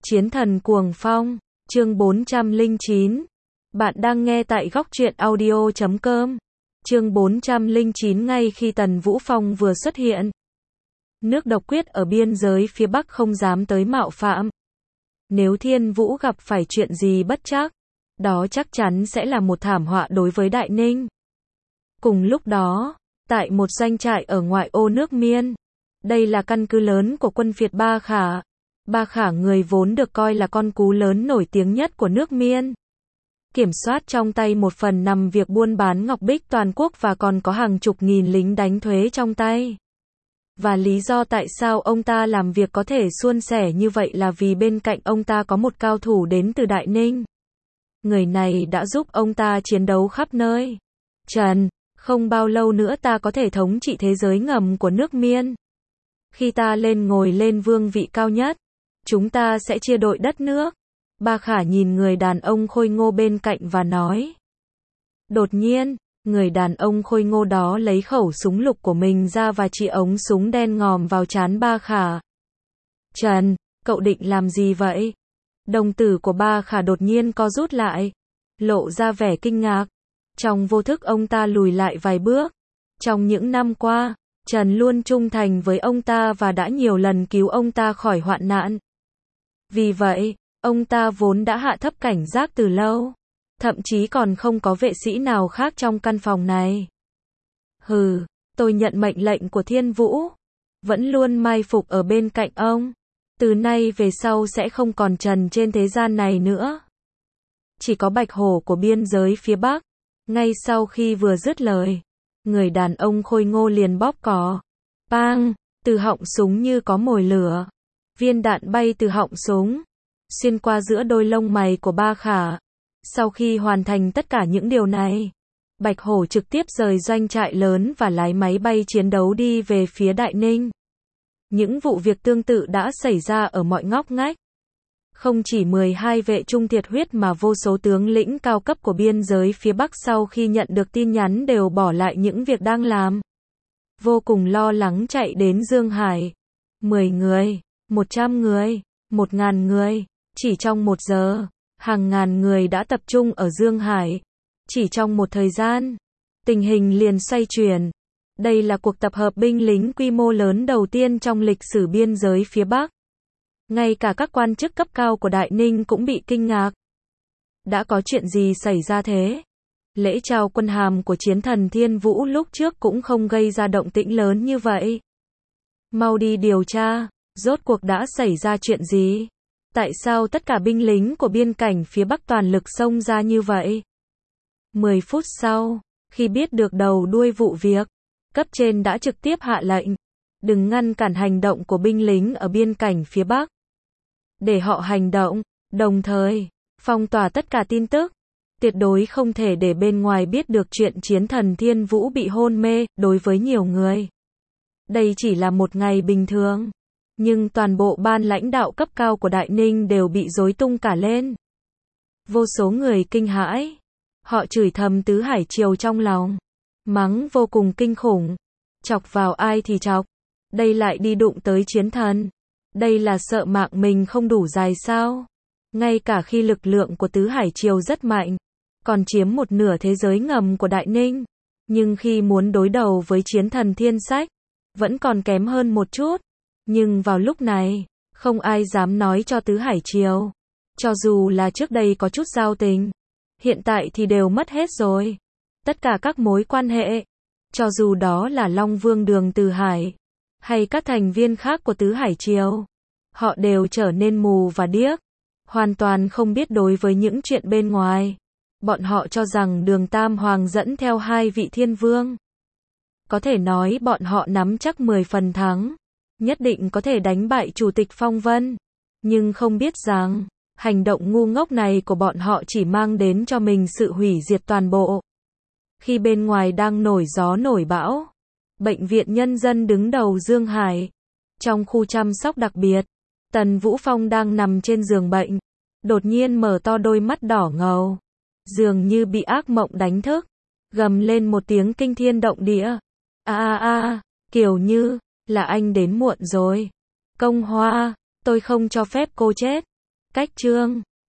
Chiến thần cuồng phong, chương 409. Bạn đang nghe tại góc truyện audio.com. Chương 409. Ngay khi Tần Vũ Phong vừa xuất hiện, nước độc quyết ở biên giới phía Bắc không dám tới mạo phạm. Nếu Thiên Vũ gặp phải chuyện gì bất trắc, đó chắc chắn sẽ là một thảm họa đối với Đại Ninh. Cùng lúc đó, tại một doanh trại ở ngoại ô nước Miên, đây là căn cứ lớn của quân phiệt Ba Khả. Ba Khả người vốn được coi là con cú lớn nổi tiếng nhất của nước Miên. Kiểm soát trong tay 1/5 việc buôn bán ngọc bích toàn quốc và còn có hàng chục nghìn lính đánh thuế trong tay. Và lý do tại sao ông ta làm việc có thể suôn sẻ như vậy là vì bên cạnh ông ta có một cao thủ đến từ Đại Ninh. Người này đã giúp ông ta chiến đấu khắp nơi. Trần, không bao lâu nữa ta có thể thống trị thế giới ngầm của nước Miên. Khi ta ngồi lên vương vị cao nhất, chúng ta sẽ chia đội đất nước. Ba Khả nhìn người đàn ông khôi ngô bên cạnh và nói. Đột nhiên, người đàn ông khôi ngô đó lấy khẩu súng lục của mình ra và chỉ ống súng đen ngòm vào trán Ba Khả. Trần, cậu định làm gì vậy? Đồng tử của Ba Khả đột nhiên co rút lại, lộ ra vẻ kinh ngạc. Trong vô thức ông ta lùi lại vài bước. Trong những năm qua, Trần luôn trung thành với ông ta và đã nhiều lần cứu ông ta khỏi hoạn nạn. Vì vậy, ông ta vốn đã hạ thấp cảnh giác từ lâu. Thậm chí còn không có vệ sĩ nào khác trong căn phòng này. Hừ, tôi nhận mệnh lệnh của Thiên Vũ. Vẫn luôn mai phục ở bên cạnh ông. Từ nay về sau sẽ không còn Trần trên thế gian này nữa. Chỉ có Bạch Hổ của biên giới phía Bắc. Ngay sau khi vừa dứt lời, người đàn ông khôi ngô liền bóp cò. Bang, từ họng súng như có mồi lửa. Viên đạn bay từ họng súng, xuyên qua giữa đôi lông mày của Ba Khả. Sau khi hoàn thành tất cả những điều này, Bạch Hổ trực tiếp rời doanh trại lớn và lái máy bay chiến đấu đi về phía Đại Ninh. Những vụ việc tương tự đã xảy ra ở mọi ngóc ngách. Không chỉ 12 vệ trung thiệt huyết mà vô số tướng lĩnh cao cấp của biên giới phía Bắc sau khi nhận được tin nhắn đều bỏ lại những việc đang làm. Vô cùng lo lắng chạy đến Dương Hải. 10 người, 100 người, 1000 người, chỉ trong 1 giờ, hàng ngàn người đã tập trung ở Dương Hải. Chỉ trong một thời gian, tình hình liền xoay chuyển. Đây là cuộc tập hợp binh lính quy mô lớn đầu tiên trong lịch sử biên giới phía Bắc. Ngay cả các quan chức cấp cao của Đại Ninh cũng bị kinh ngạc. Đã có chuyện gì xảy ra thế? Lễ trao quân hàm của chiến thần Thiên Vũ lúc trước cũng không gây ra động tĩnh lớn như vậy. Mau đi điều tra, rốt cuộc đã xảy ra chuyện gì? Tại sao tất cả binh lính của biên cảnh phía Bắc toàn lực xông ra như vậy? 10 phút sau, khi biết được đầu đuôi vụ việc, cấp trên đã trực tiếp hạ lệnh. Đừng ngăn cản hành động của binh lính ở biên cảnh phía Bắc. Để họ hành động, đồng thời, phong tỏa tất cả tin tức. Tuyệt đối không thể để bên ngoài biết được chuyện chiến thần Thiên Vũ bị hôn mê, đối với nhiều người. Đây chỉ là một ngày bình thường. Nhưng toàn bộ ban lãnh đạo cấp cao của Đại Ninh đều bị rối tung cả lên. Vô số người kinh hãi. Họ chửi thầm Tứ Hải Triều trong lòng. Mắng vô cùng kinh khủng. Chọc vào ai thì chọc. Đây lại đi đụng tới chiến thần. Đây là sợ mạng mình không đủ dài sao? Ngay cả khi lực lượng của Tứ Hải Triều rất mạnh, còn chiếm một nửa thế giới ngầm của Đại Ninh. Nhưng khi muốn đối đầu với chiến thần Thiên Sách, vẫn còn kém hơn một chút. Nhưng vào lúc này, không ai dám nói cho Tứ Hải Triều. Cho dù là trước đây có chút giao tình, hiện tại thì đều mất hết rồi. Tất cả các mối quan hệ, cho dù đó là Long Vương Đường Từ Hải, hay các thành viên khác của Tứ Hải Triều, họ đều trở nên mù và điếc. Hoàn toàn không biết đối với những chuyện bên ngoài. Bọn họ cho rằng Đường Tam Hoàng dẫn theo 2 vị thiên vương. Có thể nói bọn họ nắm chắc 10 phần thắng. Nhất định có thể đánh bại Chủ tịch Phong Vân. Nhưng không biết rằng, hành động ngu ngốc này của bọn họ chỉ mang đến cho mình sự hủy diệt toàn bộ. Khi bên ngoài đang nổi gió nổi bão, Bệnh viện Nhân dân đứng đầu Dương Hải. Trong khu chăm sóc đặc biệt, Tần Vũ Phong đang nằm trên giường bệnh. Đột nhiên mở to đôi mắt đỏ ngầu. Dường như bị ác mộng đánh thức. Gầm lên một tiếng kinh thiên động địa. Kiểu như là anh đến muộn rồi. Công Hoa, tôi không cho phép cô chết. Cách chương